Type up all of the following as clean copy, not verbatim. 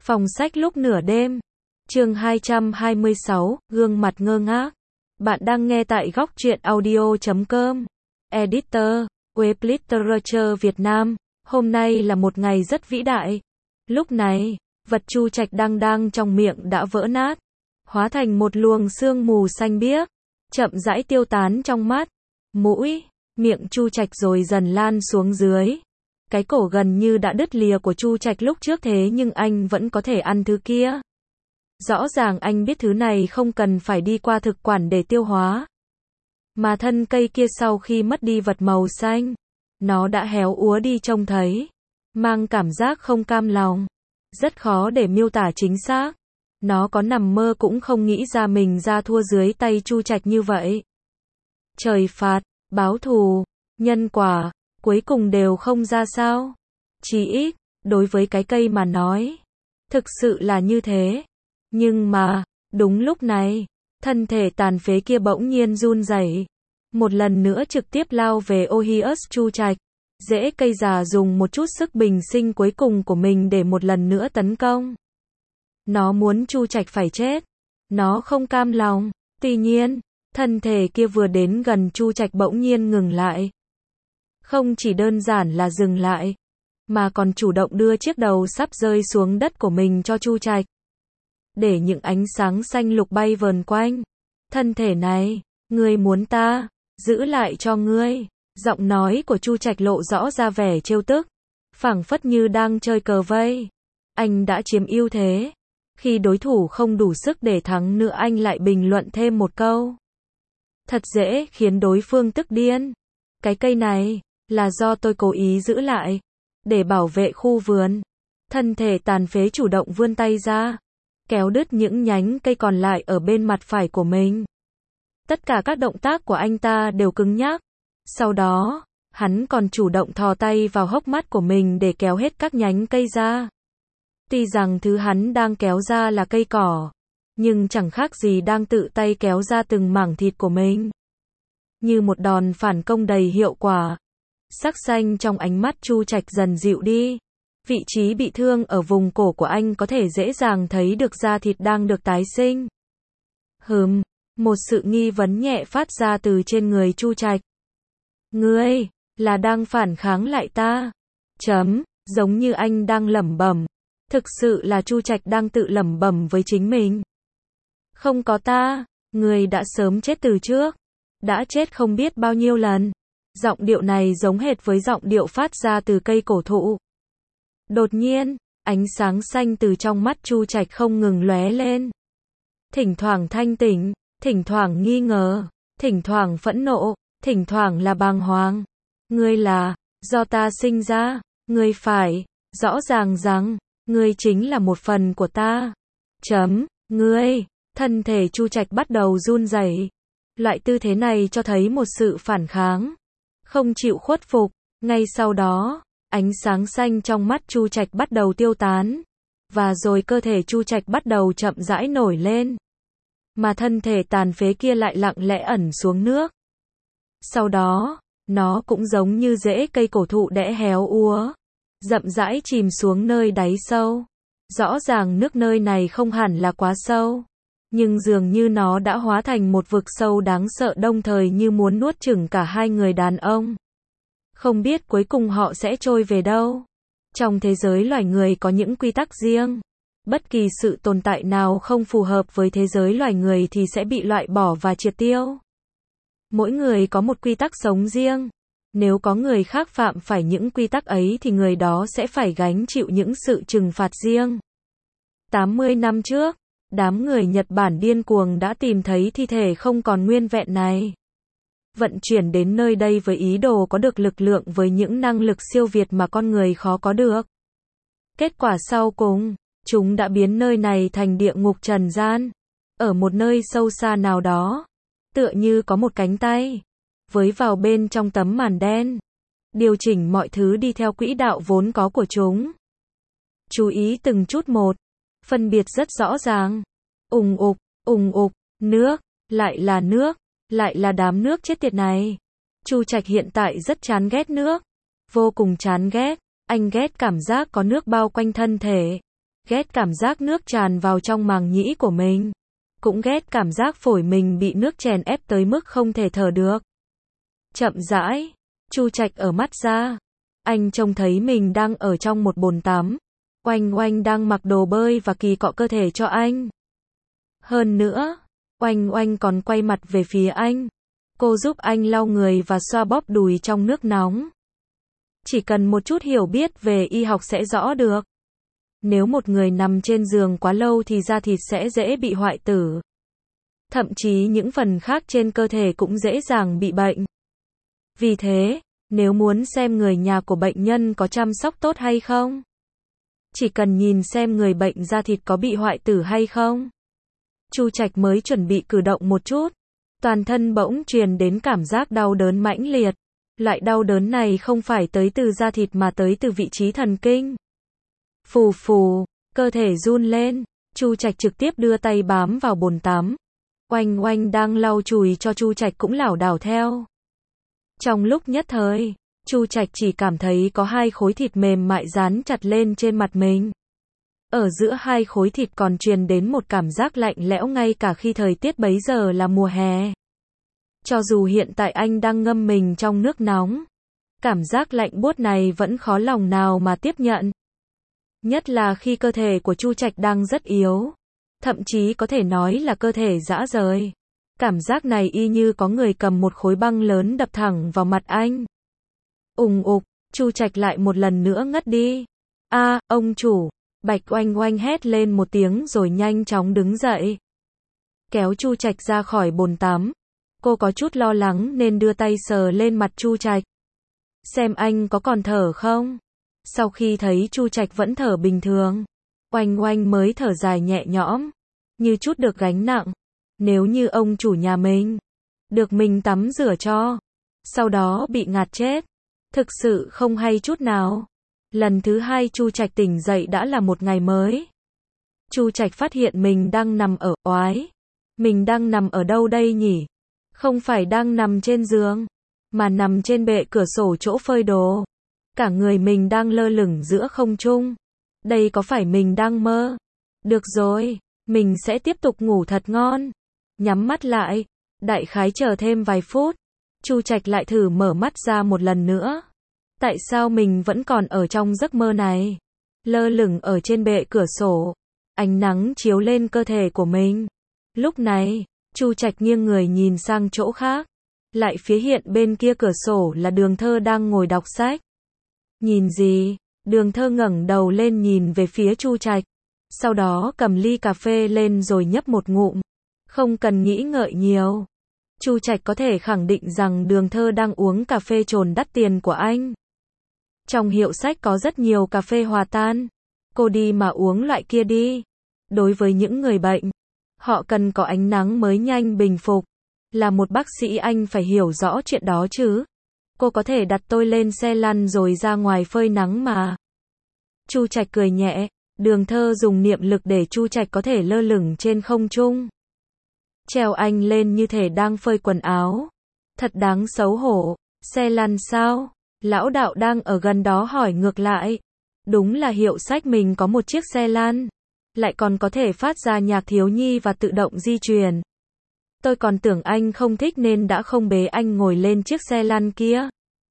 Phòng sách lúc nửa đêm. Chương 226, gương mặt ngơ ngác. Bạn đang nghe tại góc truyện audio.com. Editor, Web Literature Việt Nam. Hôm nay là một ngày rất vĩ đại. Lúc này, vật Chu Trạch đang trong miệng đã vỡ nát, hóa thành một luồng sương mù xanh biếc, chậm rãi tiêu tán trong mắt, mũi, miệng Chu Trạch rồi dần lan xuống dưới. Cái cổ gần như đã đứt lìa của Chu Trạch lúc trước thế nhưng anh vẫn có thể ăn thứ kia. Rõ ràng anh biết thứ này không cần phải đi qua thực quản để tiêu hóa. Mà thân cây kia sau khi mất đi vật màu xanh, nó đã héo úa đi trông thấy, mang cảm giác không cam lòng. Rất khó để miêu tả chính xác. Nó có nằm mơ cũng không nghĩ ra mình ra thua dưới tay Chu Trạch như vậy. Trời phạt, báo thù, nhân quả, cuối cùng đều không ra sao. Chỉ ít, đối với cái cây mà nói, thực sự là như thế. Nhưng mà, đúng lúc này, thân thể tàn phế kia bỗng nhiên run rẩy, một lần nữa trực tiếp lao về Ohius Chu Trạch. Rễ cây già dùng một chút sức bình sinh cuối cùng của mình để một lần nữa tấn công. Nó muốn Chu Trạch phải chết. Nó không cam lòng. Tuy nhiên, thân thể kia vừa đến gần Chu Trạch bỗng nhiên ngừng lại. Không chỉ đơn giản là dừng lại, mà còn chủ động đưa chiếc đầu sắp rơi xuống đất của mình cho Chu Trạch. Để những ánh sáng xanh lục bay vờn quanh. Thân thể này, ngươi muốn ta giữ lại cho ngươi. Giọng nói của Chu Trạch lộ rõ ra vẻ trêu tức, phảng phất như đang chơi cờ vây. Anh đã chiếm ưu thế. Khi đối thủ không đủ sức để thắng nữa anh lại bình luận thêm một câu. Thật dễ khiến đối phương tức điên. Cái cây này, là do tôi cố ý giữ lại, để bảo vệ khu vườn. Thân thể tàn phế chủ động vươn tay ra, kéo đứt những nhánh cây còn lại ở bên mặt phải của mình. Tất cả các động tác của anh ta đều cứng nhắc. Sau đó, hắn còn chủ động thò tay vào hốc mắt của mình để kéo hết các nhánh cây ra. Tuy rằng thứ hắn đang kéo ra là cây cỏ, nhưng chẳng khác gì đang tự tay kéo ra từng mảng thịt của mình. Như một đòn phản công đầy hiệu quả. Sắc xanh trong ánh mắt Chu Trạch dần dịu đi. Vị trí bị thương ở vùng cổ của anh có thể dễ dàng thấy được da thịt đang được tái sinh. Một sự nghi vấn nhẹ phát ra từ trên người Chu Trạch. Ngươi, là đang phản kháng lại ta. Giống như anh đang lẩm bẩm. Thực sự là Chu Trạch đang tự lẩm bẩm với chính mình. Không có ta, ngươi đã sớm chết từ trước. Đã chết không biết bao nhiêu lần. Giọng điệu này giống hệt với giọng điệu phát ra từ cây cổ thụ. Đột nhiên, ánh sáng xanh từ trong mắt Chu Trạch không ngừng lóe lên. Thỉnh thoảng thanh tỉnh, thỉnh thoảng nghi ngờ, thỉnh thoảng phẫn nộ, thỉnh thoảng là bàng hoàng. Ngươi là, do ta sinh ra, ngươi phải, rõ ràng rằng, ngươi chính là một phần của ta. Ngươi, thân thể Chu Trạch bắt đầu run rẩy. Loại tư thế này cho thấy một sự phản kháng, không chịu khuất phục. Ngay sau đó, ánh sáng xanh trong mắt Chu Trạch bắt đầu tiêu tán, và rồi cơ thể Chu Trạch bắt đầu chậm rãi nổi lên. Mà thân thể tàn phế kia lại lặng lẽ ẩn xuống nước. Sau đó, nó cũng giống như rễ cây cổ thụ đẽ héo úa, chậm rãi chìm xuống nơi đáy sâu. Rõ ràng nước nơi này không hẳn là quá sâu, nhưng dường như nó đã hóa thành một vực sâu đáng sợ đồng thời như muốn nuốt chửng cả hai người đàn ông. Không biết cuối cùng họ sẽ trôi về đâu. Trong thế giới loài người có những quy tắc riêng. Bất kỳ sự tồn tại nào không phù hợp với thế giới loài người thì sẽ bị loại bỏ và triệt tiêu. Mỗi người có một quy tắc sống riêng. Nếu có người khác phạm phải những quy tắc ấy thì người đó sẽ phải gánh chịu những sự trừng phạt riêng. 80 năm trước, đám người Nhật Bản điên cuồng đã tìm thấy thi thể không còn nguyên vẹn này. Vận chuyển đến nơi đây với ý đồ có được lực lượng với những năng lực siêu việt mà con người khó có được. Kết quả sau cùng, chúng đã biến nơi này thành địa ngục trần gian. Ở một nơi sâu xa nào đó, tựa như có một cánh tay với vào bên trong tấm màn đen, điều chỉnh mọi thứ đi theo quỹ đạo vốn có của chúng. Chú ý từng chút một, phân biệt rất rõ ràng. Ùng ục, nước, lại là đám nước chết tiệt này. Chu Trạch hiện tại rất chán ghét nước, vô cùng chán ghét. Anh ghét cảm giác có nước bao quanh thân thể. ghét cảm giác nước tràn vào trong màng nhĩ của mình, cũng ghét cảm giác phổi mình bị nước chèn ép tới mức không thể thở được. Chậm rãi, Chu Trạch ở mắt ra, anh trông thấy mình đang ở trong một bồn tắm, Oanh Oanh đang mặc đồ bơi và kỳ cọ cơ thể cho anh. Hơn nữa, Oanh Oanh còn quay mặt về phía anh. Cô giúp anh lau người và xoa bóp đùi trong nước nóng. Chỉ cần một chút hiểu biết về y học sẽ rõ được. Nếu một người nằm trên giường quá lâu thì da thịt sẽ dễ bị hoại tử. Thậm chí những phần khác trên cơ thể cũng dễ dàng bị bệnh. Vì thế, nếu muốn xem người nhà của bệnh nhân có chăm sóc tốt hay không, chỉ cần nhìn xem người bệnh da thịt có bị hoại tử hay không. Chu Trạch mới chuẩn bị cử động một chút, toàn thân bỗng truyền đến cảm giác đau đớn mãnh liệt. Loại đau đớn này không phải tới từ da thịt mà tới từ vị trí thần kinh. Phù phù, cơ thể run lên, Chu Trạch trực tiếp đưa tay bám vào bồn tắm. Oanh Oanh đang lau chùi cho Chu Trạch cũng lảo đảo theo. Trong lúc nhất thời, Chu Trạch chỉ cảm thấy có hai khối thịt mềm mại dán chặt lên trên mặt mình. Ở giữa hai khối thịt còn truyền đến một cảm giác lạnh lẽo ngay cả khi thời tiết bấy giờ là mùa hè. Cho dù hiện tại anh đang ngâm mình trong nước nóng, cảm giác lạnh buốt này vẫn khó lòng nào mà tiếp nhận. Nhất là khi cơ thể của Chu Trạch đang rất yếu, thậm chí có thể nói là cơ thể rã rời. Cảm giác này y như có người cầm một khối băng lớn đập thẳng vào mặt anh. Ùng ục, Chu Trạch lại một lần nữa ngất đi. A, ông chủ, Bạch Oanh Oanh hét lên một tiếng rồi nhanh chóng đứng dậy. Kéo Chu Trạch ra khỏi bồn tắm. Cô có chút lo lắng nên đưa tay sờ lên mặt Chu Trạch. Xem anh có còn thở không? Sau khi thấy Chu Trạch vẫn thở bình thường, Oanh Oanh mới thở dài nhẹ nhõm, như chút được gánh nặng. Nếu như ông chủ nhà mình được mình tắm rửa cho, sau đó bị ngạt chết, thực sự không hay chút nào. Lần thứ hai Chu Trạch tỉnh dậy đã là một ngày mới. Chu Trạch phát hiện mình đang nằm ở oái. Mình đang nằm ở đâu đây nhỉ? Không phải đang nằm trên giường, mà nằm trên bệ cửa sổ chỗ phơi đồ. Cả người mình đang lơ lửng giữa không trung. Đây có phải mình đang mơ? Được rồi, mình sẽ tiếp tục ngủ thật ngon. Nhắm mắt lại, đại khái chờ thêm vài phút. Chu Trạch lại thử mở mắt ra một lần nữa. Tại sao mình vẫn còn ở trong giấc mơ này? Lơ lửng ở trên bệ cửa sổ, ánh nắng chiếu lên cơ thể của mình. Lúc này, Chu Trạch nghiêng người nhìn sang chỗ khác. Lại phía hiện bên kia cửa sổ là Đường Thơ đang ngồi đọc sách. Nhìn gì? Đường Thơ ngẩng đầu lên nhìn về phía Chu Trạch. Sau đó cầm ly cà phê lên rồi nhấp một ngụm. Không cần nghĩ ngợi nhiều. Chu Trạch có thể khẳng định rằng Đường Thơ đang uống cà phê trồn đắt tiền của anh. Trong hiệu sách có rất nhiều cà phê hòa tan. Cô đi mà uống loại kia đi. Đối với những người bệnh, họ cần có ánh nắng mới nhanh bình phục. Là một bác sĩ anh phải hiểu rõ chuyện đó chứ. Cô có thể đặt tôi lên xe lăn rồi ra ngoài phơi nắng mà. Chu Trạch cười nhẹ. Đường Thơ dùng niệm lực để Chu Trạch có thể lơ lửng trên không trung. Treo anh lên như thể đang phơi quần áo. Thật đáng xấu hổ. Xe lăn sao? Lão đạo đang ở gần đó hỏi ngược lại. Đúng là hiệu sách mình có một chiếc xe lăn. Lại còn có thể phát ra nhạc thiếu nhi và tự động di chuyển. Tôi còn tưởng anh không thích nên đã không bế anh ngồi lên chiếc xe lăn kia.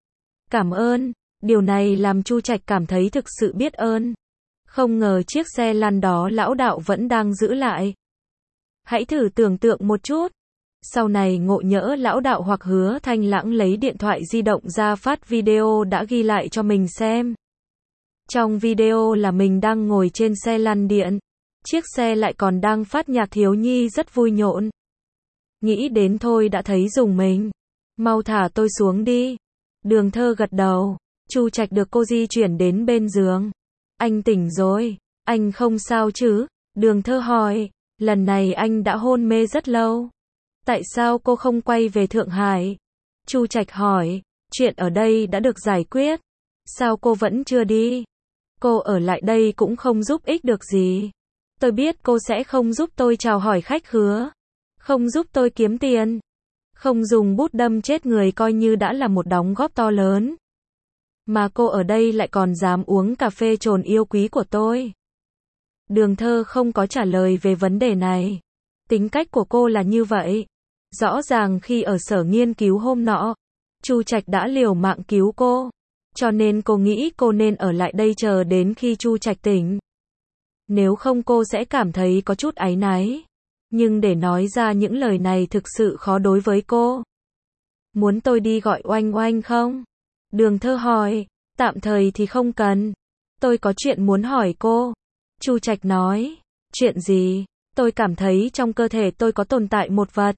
Cảm ơn. Điều này làm Chu Trạch cảm thấy thực sự biết ơn. Không ngờ chiếc xe lăn đó lão đạo vẫn đang giữ lại. Hãy thử tưởng tượng một chút. Sau này ngộ nhỡ lão đạo hoặc Hứa Thanh Lãng lấy điện thoại di động ra phát video đã ghi lại cho mình xem. Trong video là mình đang ngồi trên xe lăn điện. Chiếc xe lại còn đang phát nhạc thiếu nhi rất vui nhộn. Nghĩ đến thôi đã thấy rùng mình. Mau thả tôi xuống đi. Đường Thơ gật đầu. Chu Trạch được cô di chuyển đến bên giường. Anh tỉnh rồi. Anh không sao chứ? Đường Thơ hỏi. Lần này anh đã hôn mê rất lâu. Tại sao cô không quay về Thượng Hải? Chu Trạch hỏi. Chuyện ở đây đã được giải quyết. Sao cô vẫn chưa đi? Cô ở lại đây cũng không giúp ích được gì. Tôi biết cô sẽ không giúp tôi chào hỏi khách khứa. Không giúp tôi kiếm tiền. Không dùng bút đâm chết người coi như đã là một đóng góp to lớn. Mà cô ở đây lại còn dám uống cà phê trồn yêu quý của tôi. Đường Thơ không có trả lời về vấn đề này. Tính cách của cô là như vậy. Rõ ràng khi ở sở nghiên cứu hôm nọ, Chu Trạch đã liều mạng cứu cô. Cho nên cô nghĩ cô nên ở lại đây chờ đến khi Chu Trạch tỉnh. Nếu không cô sẽ cảm thấy có chút áy náy. Nhưng để nói ra những lời này thực sự khó đối với cô. Muốn tôi đi gọi Oanh Oanh không? Đường Thơ hỏi. Tạm thời thì không cần. Tôi có chuyện muốn hỏi cô. Chu Trạch nói. Chuyện gì? Tôi cảm thấy trong cơ thể tôi có tồn tại một vật.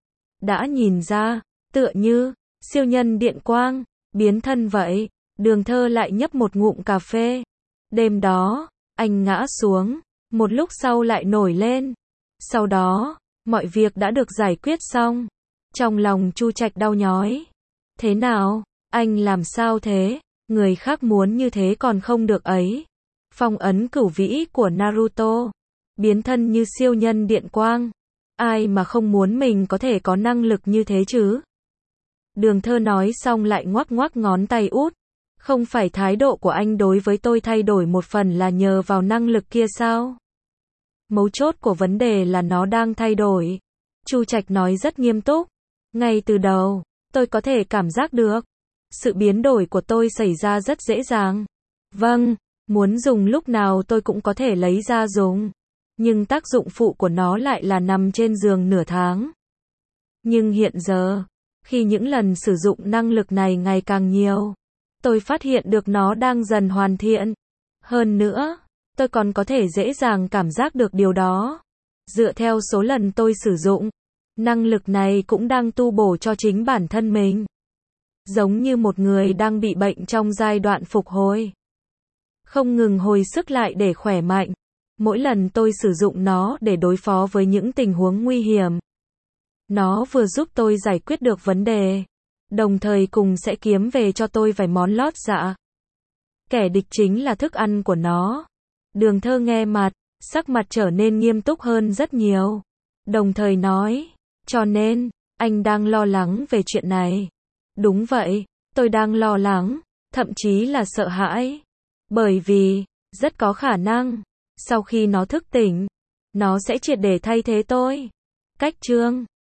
Đã nhìn ra, tựa như siêu nhân điện quang, biến thân vậy. Đường Thơ lại nhấp một ngụm cà phê. Đêm đó, anh ngã xuống, một lúc sau lại nổi lên. Sau đó, mọi việc đã được giải quyết xong. Trong lòng Chu Trạch đau nhói. Thế nào? Anh làm sao thế? Người khác muốn như thế còn không được ấy. Phong ấn cửu vĩ của Naruto. Biến thân như siêu nhân điện quang. Ai mà không muốn mình có thể có năng lực như thế chứ? Đường Thơ nói xong lại ngoắc ngoắc ngón tay út. Không phải thái độ của anh đối với tôi thay đổi một phần là nhờ vào năng lực kia sao? Mấu chốt của vấn đề là nó đang thay đổi. Chu Trạch nói rất nghiêm túc. Ngay từ đầu, tôi có thể cảm giác được. Sự biến đổi của tôi xảy ra rất dễ dàng. Vâng, muốn dùng lúc nào tôi cũng có thể lấy ra dùng. Nhưng tác dụng phụ của nó lại là nằm trên giường nửa tháng. Nhưng hiện giờ, khi những lần sử dụng năng lực này ngày càng nhiều, tôi phát hiện được nó đang dần hoàn thiện. Hơn nữa, tôi còn có thể dễ dàng cảm giác được điều đó. Dựa theo số lần tôi sử dụng, năng lực này cũng đang tu bổ cho chính bản thân mình. Giống như một người đang bị bệnh trong giai đoạn phục hồi. Không ngừng hồi sức lại để khỏe mạnh. Mỗi lần tôi sử dụng nó để đối phó với những tình huống nguy hiểm. Nó vừa giúp tôi giải quyết được vấn đề, đồng thời cùng sẽ kiếm về cho tôi vài món lót dạ. Kẻ địch chính là thức ăn của nó. Đường Thơ nghe sắc mặt trở nên nghiêm túc hơn rất nhiều. Đồng thời nói, cho nên, anh đang lo lắng về chuyện này. Đúng vậy, tôi đang lo lắng, thậm chí là sợ hãi. Bởi vì, rất có khả năng, sau khi nó thức tỉnh, nó sẽ triệt để thay thế tôi. Cách chương